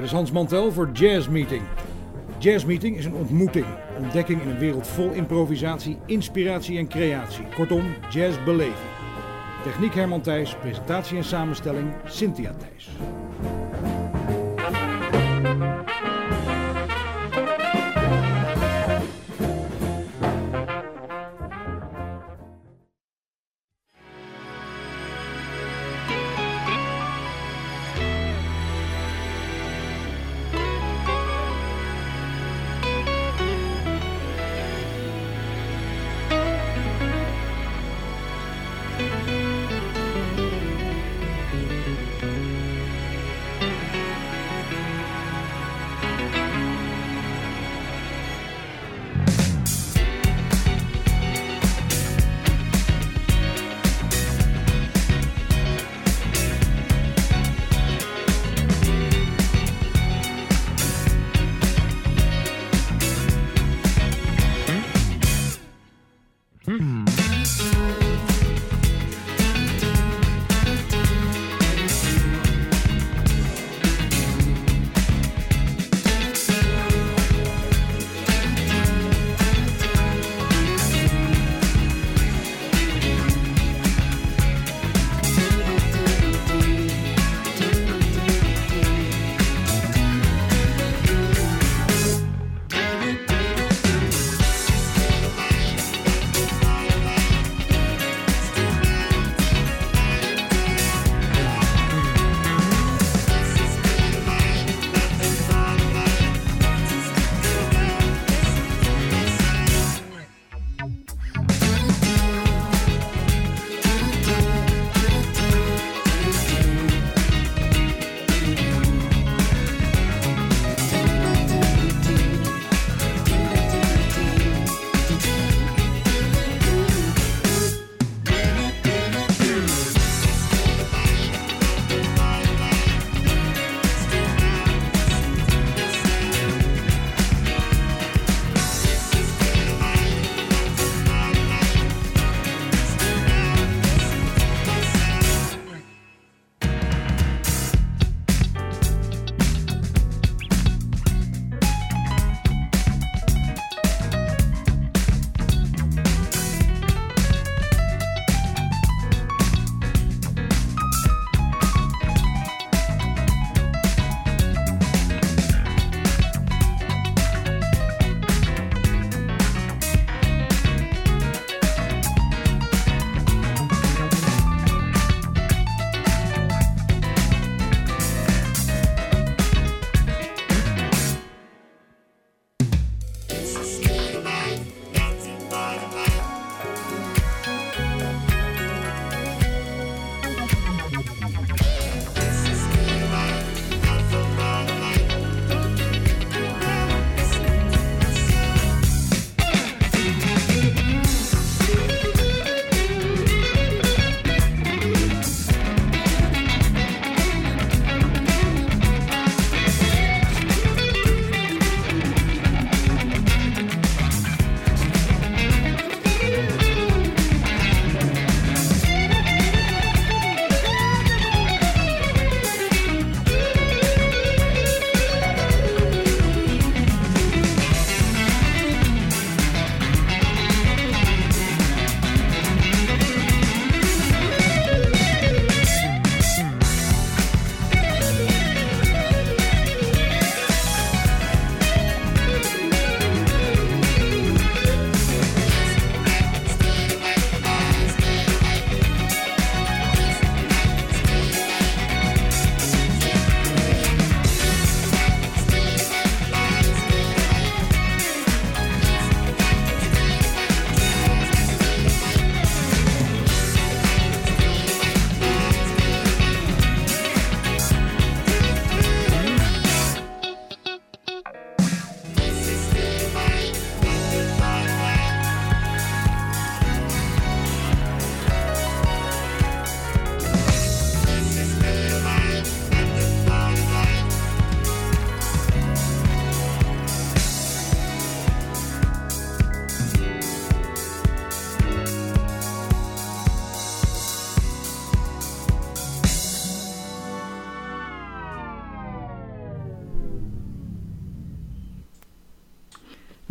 Dit is Hans Mantel voor Jazz Meeting. Jazz Meeting is een ontmoeting, ontdekking in een wereld vol improvisatie, inspiratie en creatie. Kortom, jazzbeleving. Techniek Herman Thijs, presentatie en samenstelling Cynthia Thijs.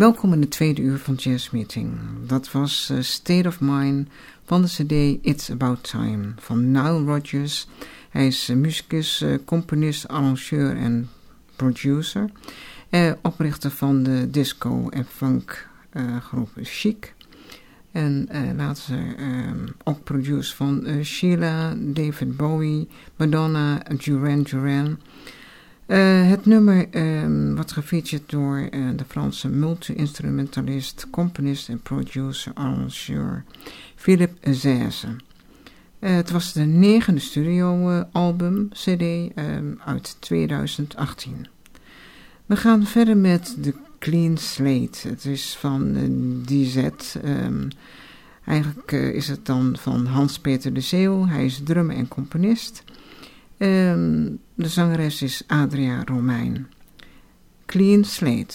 Welkom in de tweede uur van Jazz Meeting. Dat was State of Mind van de cd It's About Time van Nile Rodgers. Hij is muzikus, componist, arrangeur en producer. Oprichter van de disco- en funkgroep Chic. En later ook producer van Sheila, David Bowie, Madonna, Duran Duran. Het nummer wordt gefeatured door de Franse multi-instrumentalist, componist en producer, arrangeur Philippe Zeze. Het was de 9e studioalbum CD uit 2018. We gaan verder met The Clean Slate. Het is van DZ. Eigenlijk is het dan van Hans-Peter de Zeeuw. Hij is drummer en componist. De zangeres is Adria Romein. Clean Slate.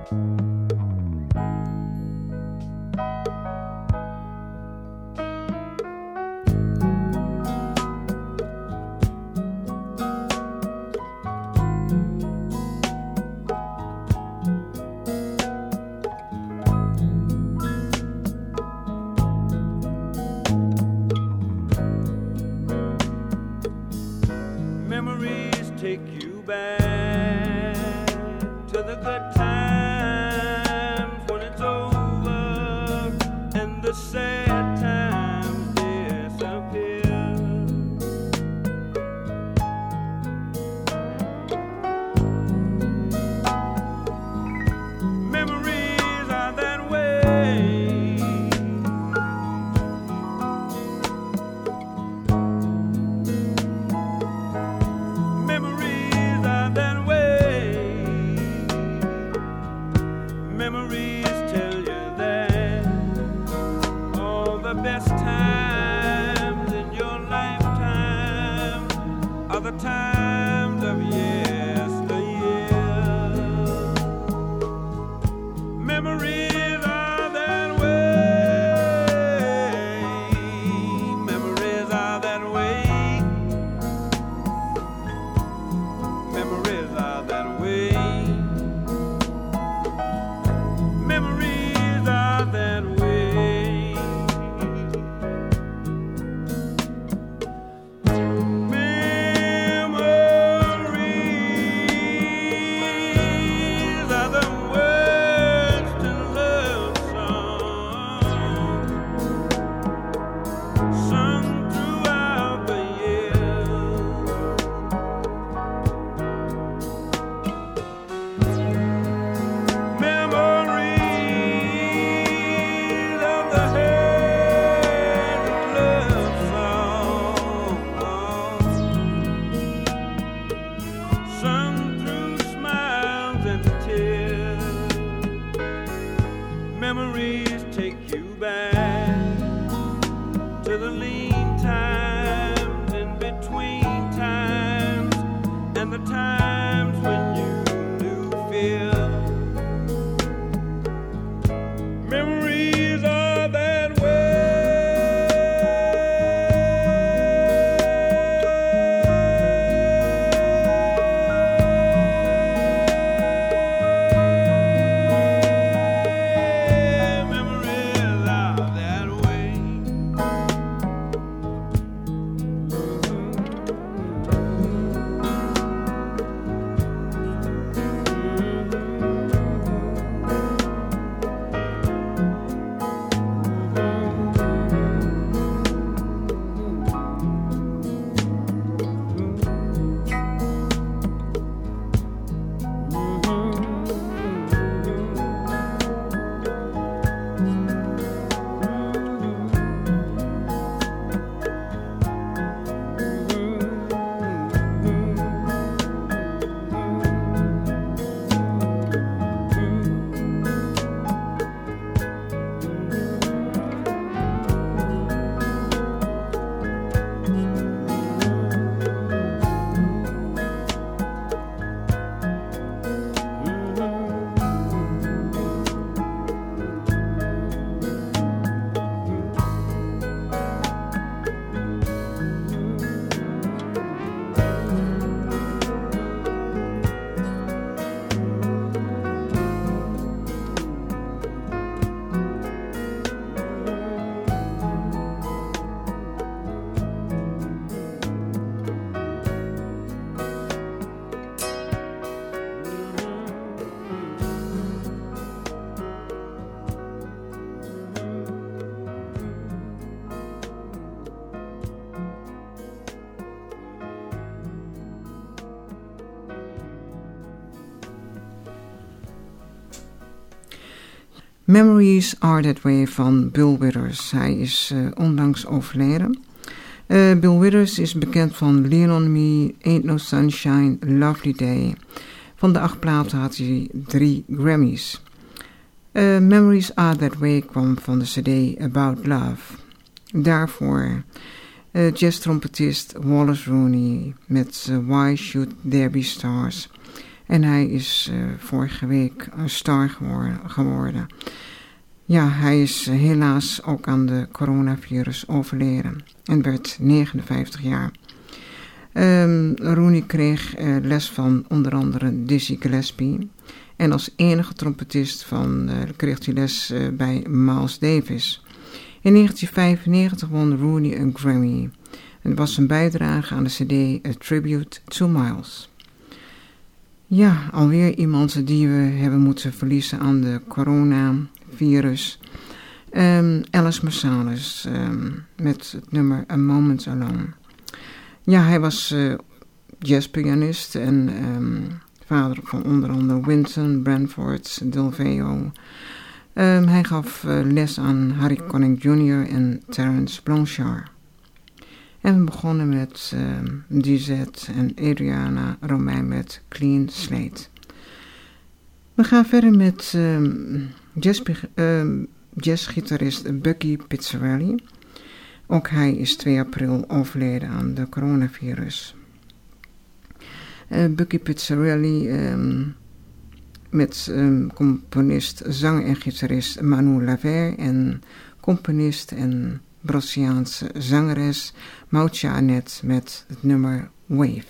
Memories take you back to the good times when it's over and the sad times disappear. Memories are that way. Memories tell you that all the best times in your lifetime are the times of yesteryear. Memories are that way. Memories are that way. Memories are that way. Memories are that way. Memories are the words to love songs sung throughout the year. Memories of the hate love songs sung through smiles and tears. Memories take you back to the lean times in between times and the times when you knew fear. Memories are that way. Memories are that way. Memories Are That Way van Bill Withers. Hij is onlangs overleden. Bill Withers is bekend van Lean On Me, Ain't No Sunshine, Lovely Day. Van de 8 platen had hij 3 Grammys. Memories Are That Way kwam van de cd About Love. Daarvoor jazztrompetist Wallace Rooney met Why Should There Be Stars. En hij is vorige week een star geworden. Ja, hij is helaas ook aan de coronavirus overleden en werd 59 jaar. Rooney kreeg les van onder andere Dizzy Gillespie. En als enige trompetist kreeg hij les bij Miles Davis. In 1995 won Rooney een Grammy. Het was een bijdrage aan de cd A Tribute to Miles. Ja, alweer iemand die we hebben moeten verliezen aan de coronavirus. Alice Marsalis met het nummer A Moment Alone. Ja, hij was jazzpianist en vader van onder andere Wynton, Branford, Delveo. Hij gaf les aan Harry Connick Jr. en Terence Blanchard. En we begonnen met Dizette en Adriana Romein met Clean Slate. We gaan verder met jazzgitarist Bucky Pizzarelli. Ook hij is 2 april overleden aan de coronavirus. Bucky Pizzarelli met componist, zanger en gitarist Manu Laver en componist en Braziliaanse zangeres Mautja Annette met het nummer Wave.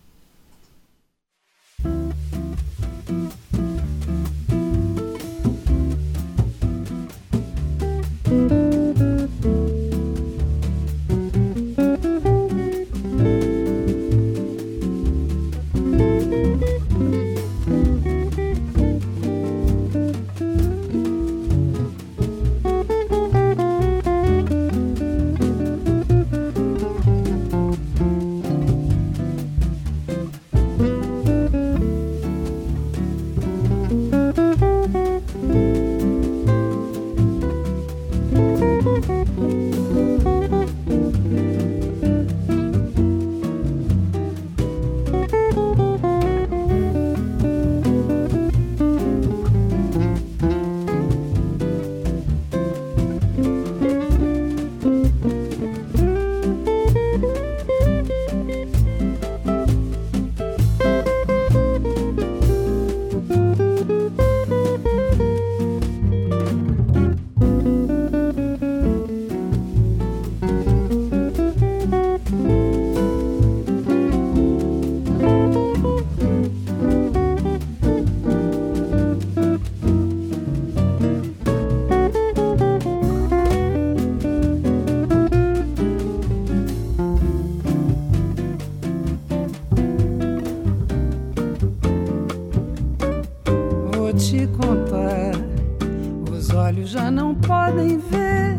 Te contar, os olhos já não podem ver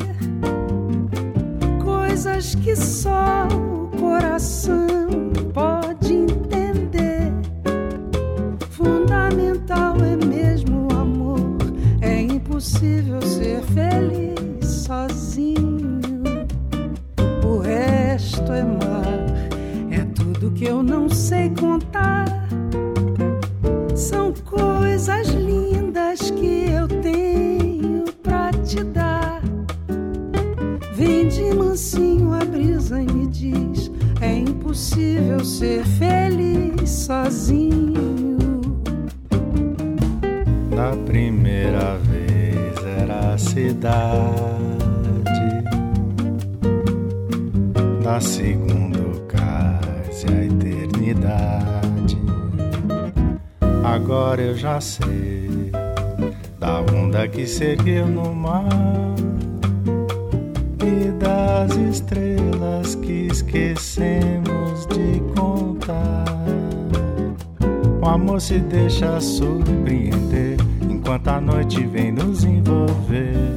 coisas que só o coração pode entender. Fundamental é mesmo o amor, é impossível ser feliz sozinho. O resto é mar, é tudo que eu não sei contar. São coisas lindas que eu tenho pra te dar. Vem de mansinho a brisa e me diz: é impossível ser feliz sozinho. Na primeira vez era a cidade, na segunda o cais e a eternidade. Agora eu já sei da onda que se ergueu no mar e das estrelas que esquecemos de contar. O amor se deixa surpreender enquanto a noite vem nos envolver.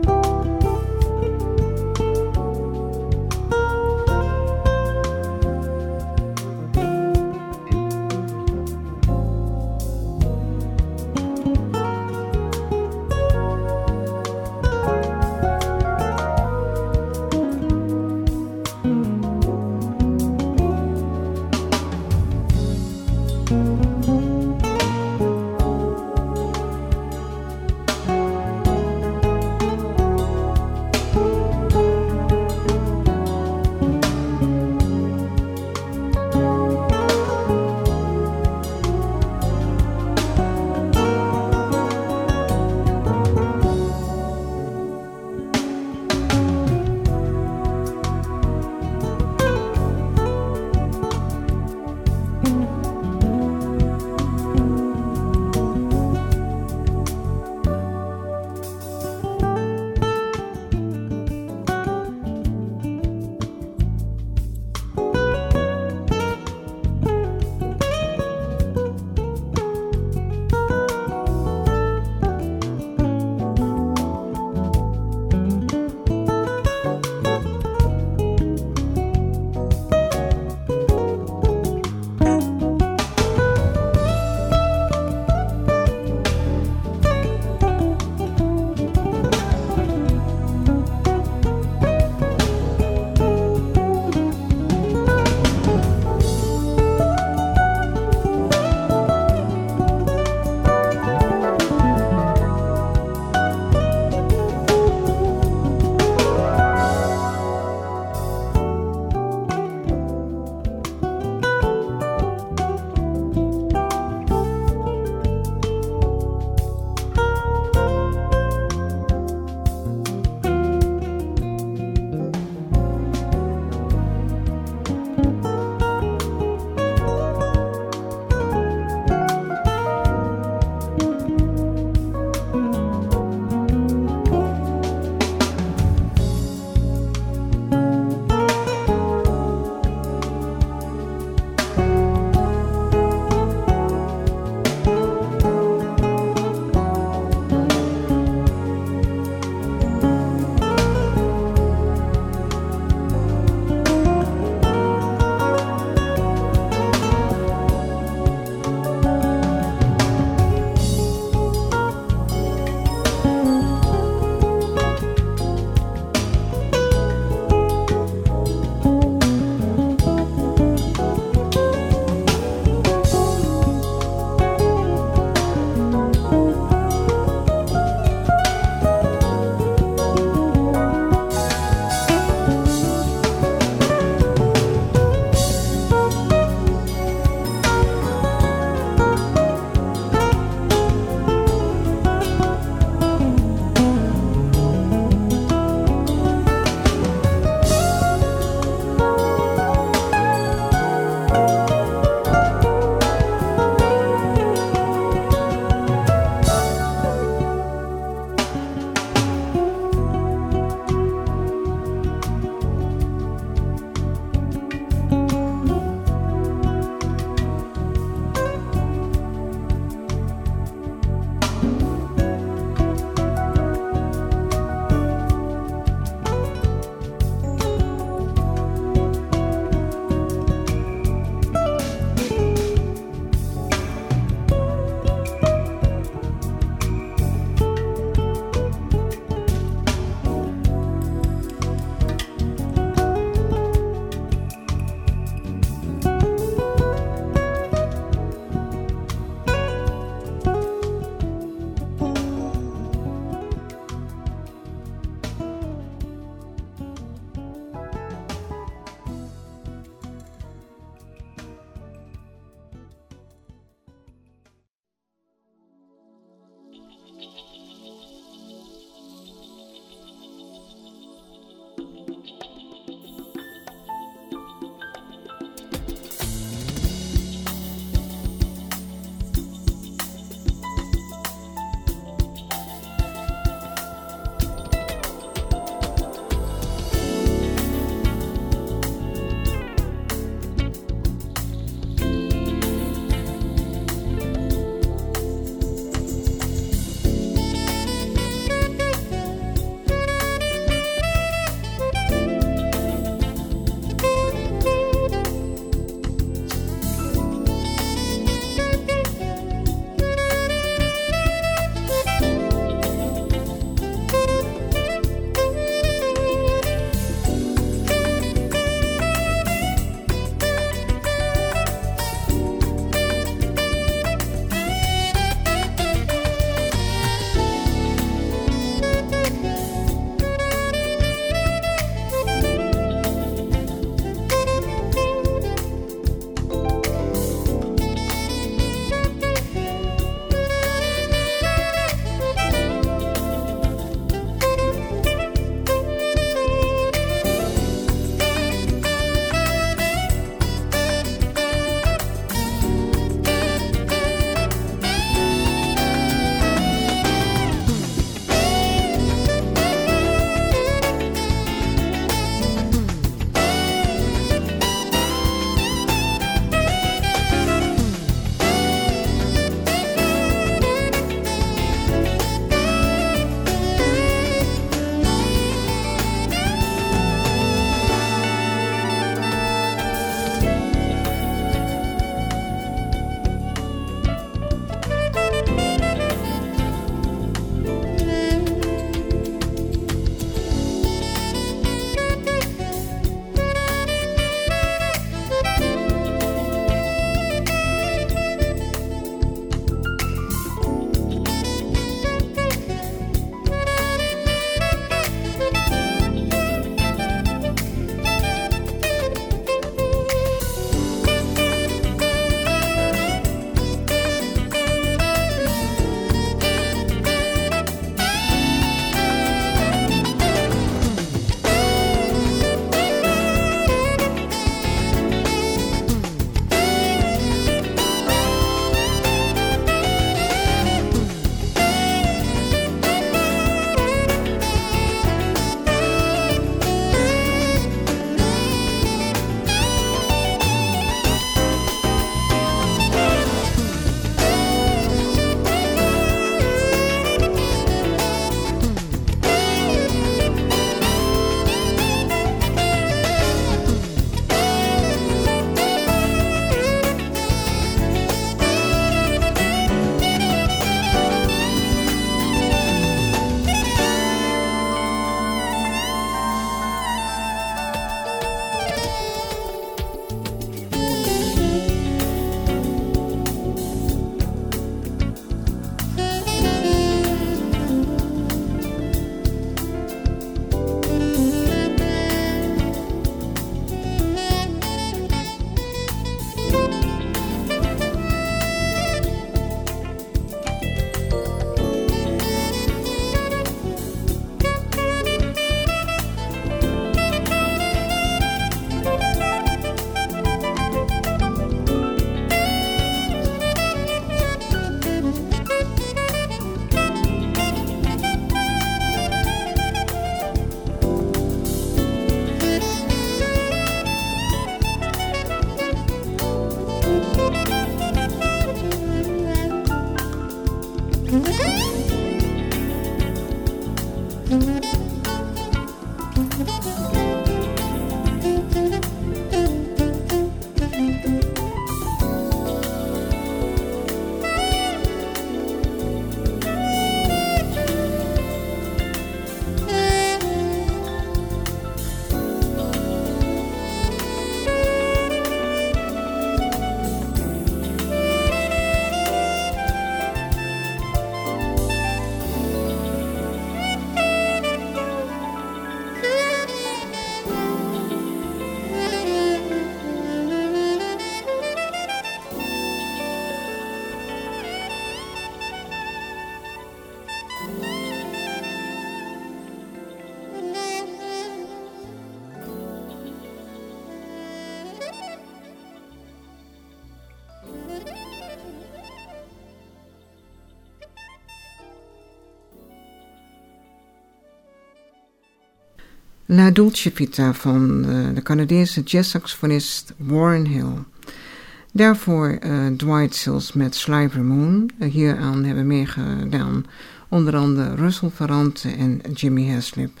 La Dolce Vita van de Canadese jazzsaxofonist Warren Hill. Daarvoor Dwight Sills met Sliver Moon. Hieraan hebben meegedaan onder andere Russell Ferrante en Jimmy Haslip.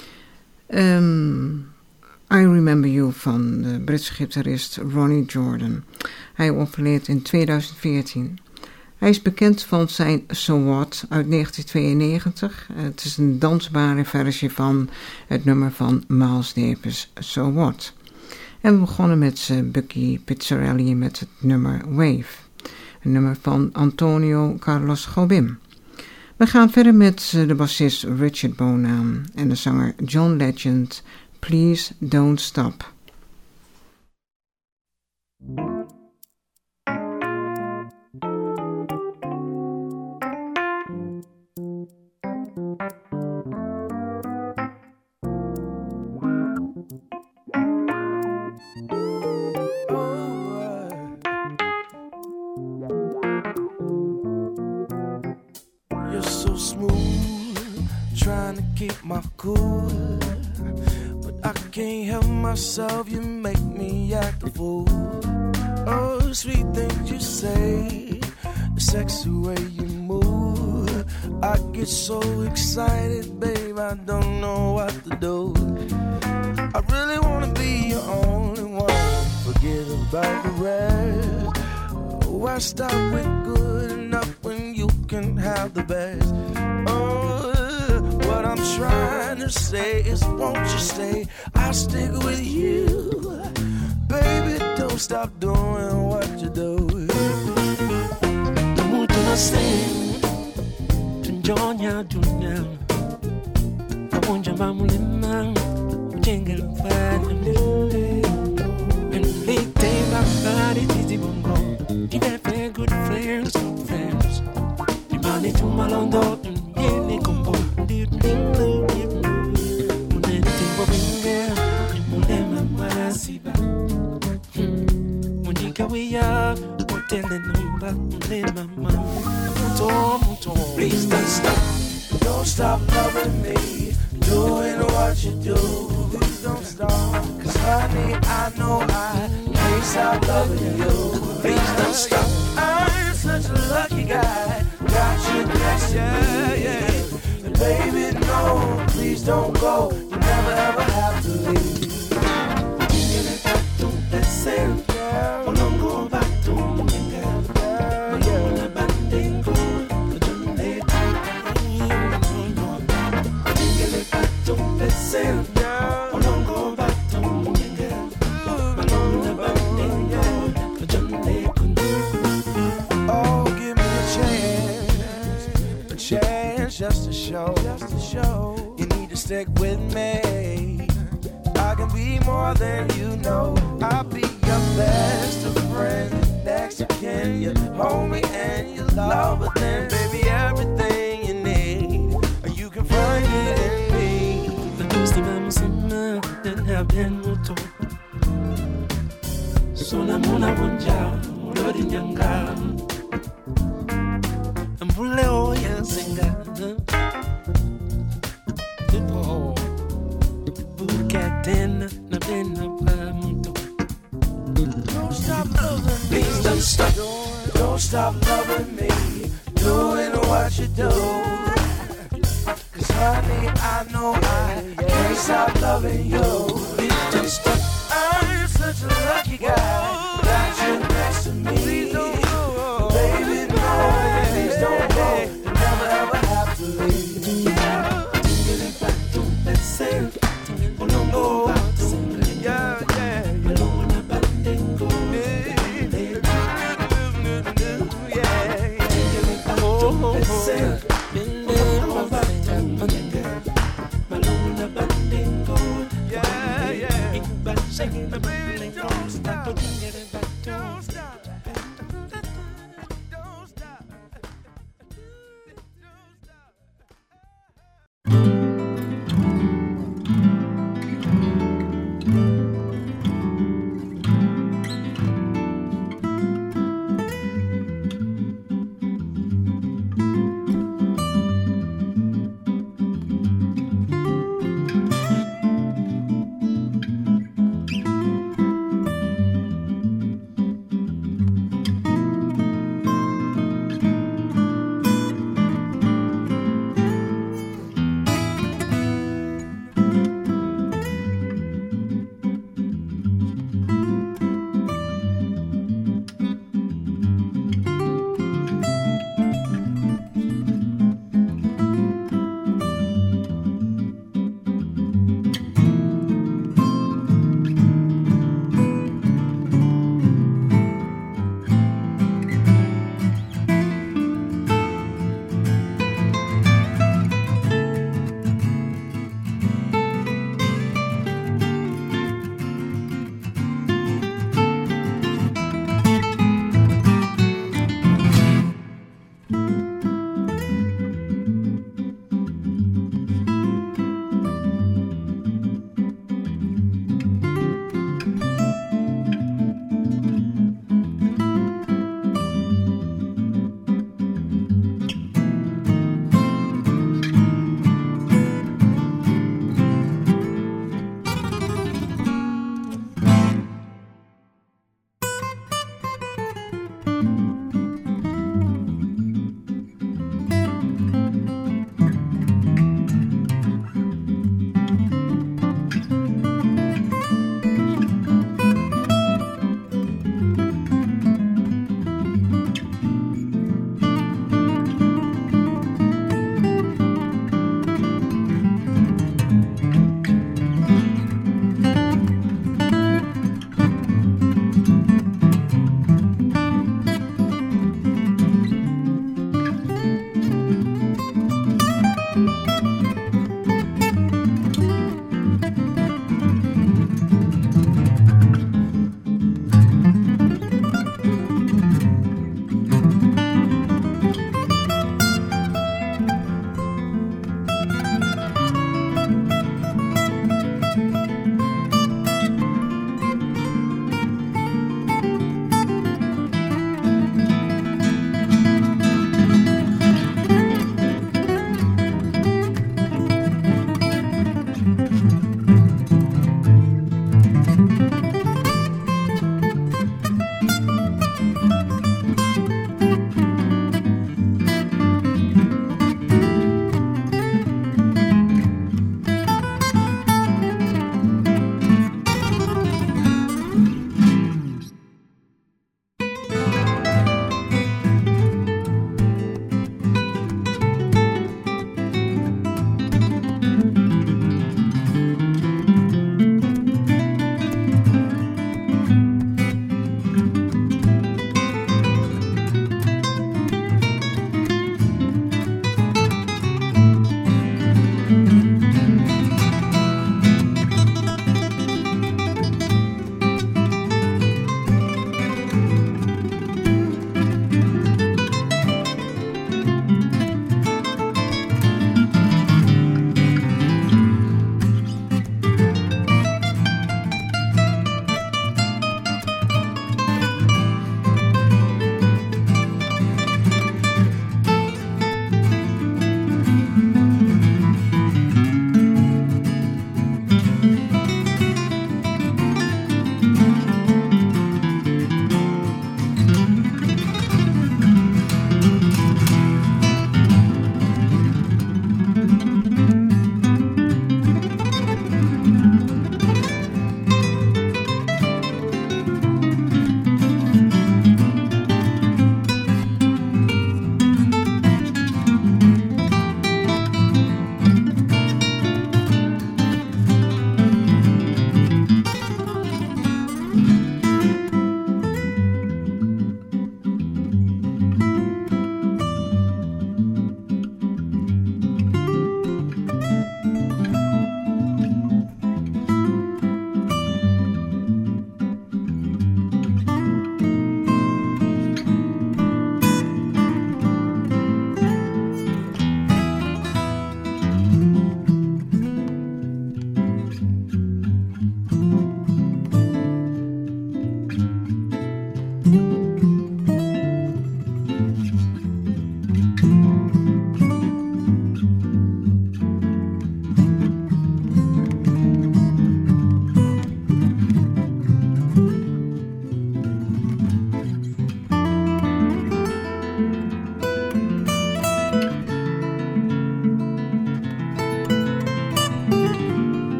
I Remember You van de Britse gitarist Ronnie Jordan. Hij overleed in 2014. Hij is bekend van zijn So What uit 1992. Het is een dansbare versie van het nummer van Miles Davis, So What. En we begonnen met Bucky Pizzarelli met het nummer Wave. Een nummer van Antonio Carlos Jobim. We gaan verder met de bassist Richard Bonan en de zanger John Legend. Please Don't Stop. My cool, but I can't help myself. You make me act a fool. Oh, sweet things you say, the sexy way you move. I get so excited, babe, I don't know what to do. I really wanna be your only one. Forget about the rest. Why stop with good enough when you can have the best? Oh, what I'm trying to say is, won't you stay? I'll stick with you. Baby, don't stop doing what you do. Don't do nothing. Tunjonya dunya. Aponja mamulima. Jingle fire. And late day my body dizzy bongo. Give a good friends, good friends. The money to my London. Yeah, combo. Please don't stop, don't stop loving me, doing what you do. Please don't stop, 'cause honey, I know I can't stop loving you. Please don't stop, I'm such a lucky guy, got you next to me. But baby, no, please don't go, you never ever have to leave. Just to show, you need to stick with me. I can be more than you know. I'll be your best of friend, next of kin. You hold me and you love, but then baby, everything you need, you can find it in me. La gusti mamusima, then have been muto. Sola muna wanja, lodi nyanga. Mbule oya singa. Don't stop loving me. Please don't stop. Don't stop loving me. Doing what you do. 'Cause honey, I know I can't stop loving you. I'm such a lucky guy that you're next to me. Please don't go. Baby, no, please don't go. You never ever have to leave. Yeah, yeah, baby, don't stop. Don't stop. Don't stop.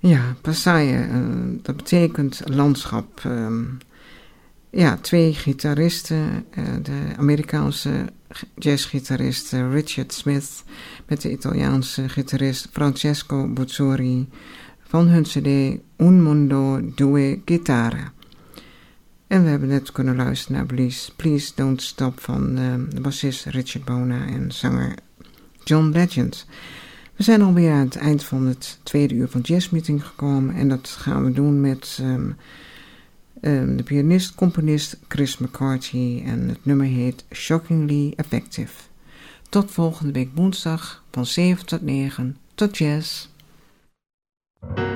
Ja, Passaia, dat betekent landschap. 2 gitaristen, de Amerikaanse jazzgitarist Richard Smith met de Italiaanse gitarist Francesco Bozzori van hun cd Un Mondo Due Chitarre. En we hebben net kunnen luisteren naar Please Don't Stop van de bassist Richard Bona en zanger John Legend. We zijn alweer aan het eind van het tweede uur van Jazzmeeting gekomen en dat gaan we doen met de pianist-componist Chris McCarthy en het nummer heet Shockingly Effective. Tot volgende week woensdag van 7 tot 9. Tot jazz!